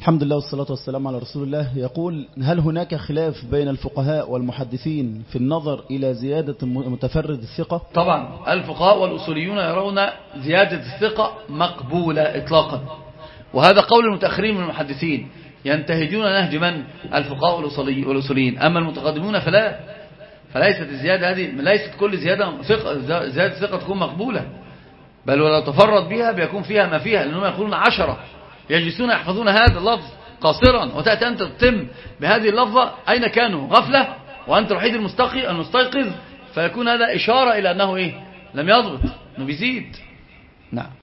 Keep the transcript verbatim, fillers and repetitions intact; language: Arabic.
الحمد لله والصلاة والسلام على رسول الله. يقول: هل هناك خلاف بين الفقهاء والمحدثين في النظر إلى زيادة متفرد الثقة؟ طبعا الفقهاء والأصوليون يرون زيادة الثقة مقبولة إطلاقا، وهذا قول المتأخرين من المحدثين، ينتهجون نهج من؟ الفقهاء والأصوليين. أما المتقدمون فلا، فليست الزيادة هذه، ليست كل زيادة ثقة زيادة ثقة تكون مقبولة، بل ولو تفرد بها بيكون فيها ما فيها، لأنهم يقولون عشرة يجلسون يحفظون هذا اللفظ قاصرا، وتأتي أنت تتم بهذه اللفظة، أين كانوا؟ غفلة، وأنت الوحيد المستيقظ، فيكون هذا إشارة إلى أنه إيه؟ لم يضبط، أنه بيزيد. نعم.